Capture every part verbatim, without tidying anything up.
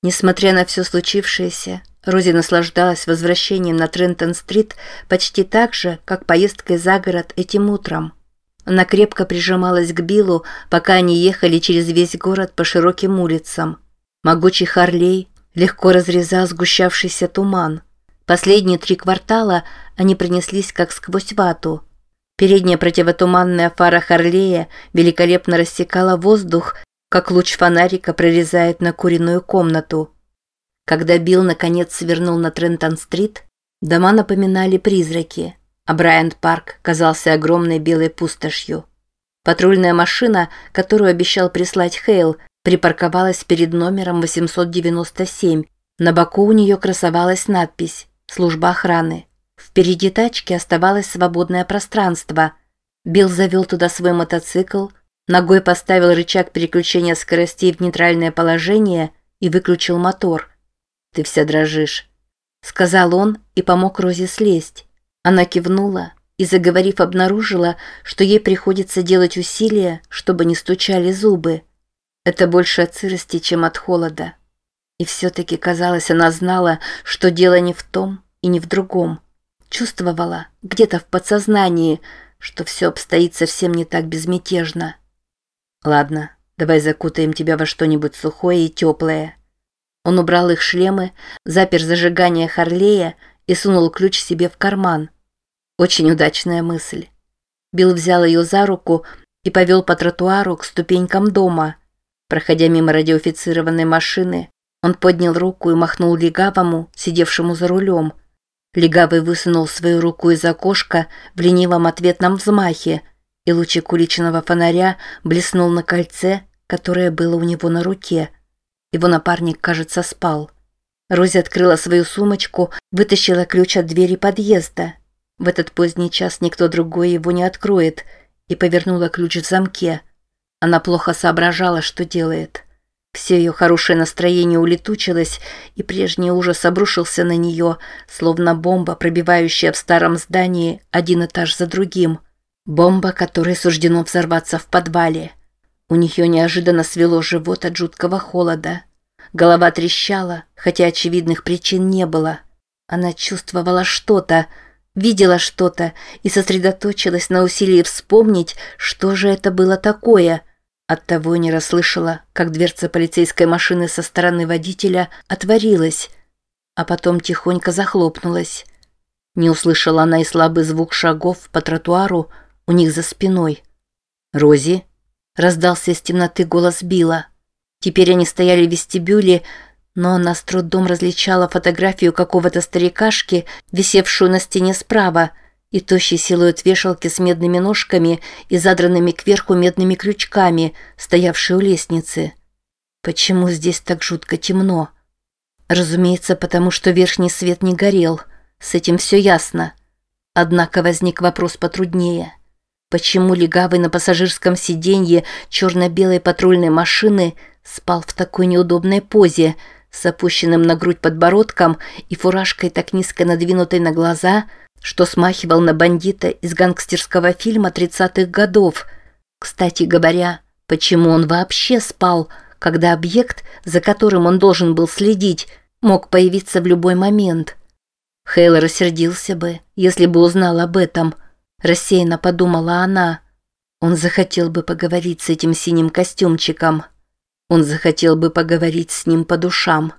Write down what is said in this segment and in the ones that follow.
Несмотря на все случившееся, Рози наслаждалась возвращением на Трентон-стрит почти так же, как поездкой за город этим утром. Она крепко прижималась к Биллу, пока они ехали через весь город по широким улицам. Могучий Харлей легко разрезал сгущавшийся туман. Последние три квартала они пронеслись как сквозь вату. Передняя противотуманная фара Харлея великолепно рассекала воздух, как луч фонарика прорезает накуренную комнату. Когда Билл наконец свернул на Трентон-стрит, дома напоминали призраки, а Брайант-парк казался огромной белой пустошью. Патрульная машина, которую обещал прислать Хейл, припарковалась перед номером восемьсот девяносто семь. На боку у нее красовалась надпись «Служба охраны». Впереди тачки оставалось свободное пространство. Билл завел туда свой мотоцикл, ногой поставил рычаг переключения скоростей в нейтральное положение и выключил мотор. «Ты вся дрожишь», — сказал он и помог Розе слезть. Она кивнула и, заговорив, обнаружила, что ей приходится делать усилия, чтобы не стучали зубы. Это больше от сырости, чем от холода. И все-таки, казалось, она знала, что дело не в том и не в другом. Чувствовала где-то в подсознании, что все обстоит совсем не так безмятежно. «Ладно, давай закутаем тебя во что-нибудь сухое и теплое». Он убрал их шлемы, запер зажигание Харлея и сунул ключ себе в карман. Очень удачная мысль. Билл взял ее за руку и повел по тротуару к ступенькам дома. Проходя мимо радиофицированной машины, он поднял руку и махнул Легавому, сидевшему за рулем. Легавый высунул свою руку из окошка в ленивом ответном взмахе, и лучик уличного фонаря блеснул на кольце, которое было у него на руке. Его напарник, кажется, спал. Рози открыла свою сумочку, вытащила ключ от двери подъезда. В этот поздний час никто другой его не откроет, и повернула ключ в замке. Она плохо соображала, что делает. Все ее хорошее настроение улетучилось, и прежний ужас обрушился на нее, словно бомба, пробивающая в старом здании один этаж за другим. Бомба, которой суждено взорваться в подвале. У нее неожиданно свело живот от жуткого холода. Голова трещала, хотя очевидных причин не было. Она чувствовала что-то, видела что-то и сосредоточилась на усилии вспомнить, что же это было такое. Оттого не расслышала, как дверца полицейской машины со стороны водителя отворилась, а потом тихонько захлопнулась. Не услышала она и слабый звук шагов по тротуару у них за спиной. «Рози?» — раздался из темноты голос Билла. Теперь они стояли в вестибюле, но она с трудом различала фотографию какого-то старикашки, висевшую на стене справа, и тощий силуэт вешалки с медными ножками и задранными кверху медными крючками, стоявшей у лестницы. Почему здесь так жутко темно? Разумеется, потому что верхний свет не горел. С этим все ясно. Однако возник вопрос потруднее. Почему Легавый на пассажирском сиденье черно-белой патрульной машины спал в такой неудобной позе, с опущенным на грудь подбородком и фуражкой так низко надвинутой на глаза, что смахивал на бандита из гангстерского фильма тридцатых годов? Кстати говоря, почему он вообще спал, когда объект, за которым он должен был следить, мог появиться в любой момент? Хейл рассердился бы, если бы узнал об этом. Рассеянно подумала она. Он захотел бы поговорить с этим синим костюмчиком. Он захотел бы поговорить с ним по душам.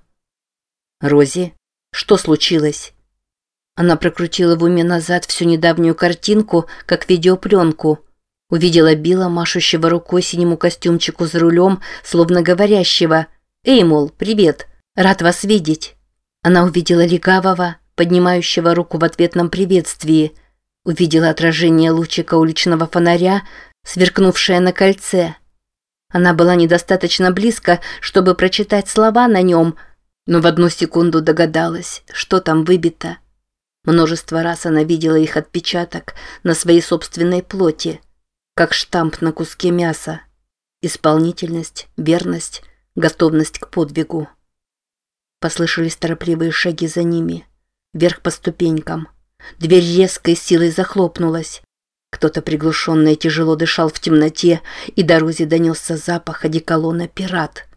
«Рози, что случилось?» Она прокрутила в уме назад всю недавнюю картинку, как видеопленку. Увидела Билла, машущего рукой синему костюмчику за рулем, словно говорящего: «Эй, мол, привет, рад вас видеть». Она увидела Легавого, поднимающего руку в ответном приветствии. Увидела отражение лучика уличного фонаря, сверкнувшее на кольце. Она была недостаточно близко, чтобы прочитать слова на нем, но в одну секунду догадалась, что там выбито. Множество раз она видела их отпечаток на своей собственной плоти, как штамп на куске мяса. Исполнительность, верность, готовность к подвигу. Послышались торопливые шаги за ними, вверх по ступенькам. Дверь резкой силой захлопнулась. Кто-то приглушенно и тяжело дышал в темноте, и до Рози донесся запах одеколона «Пират».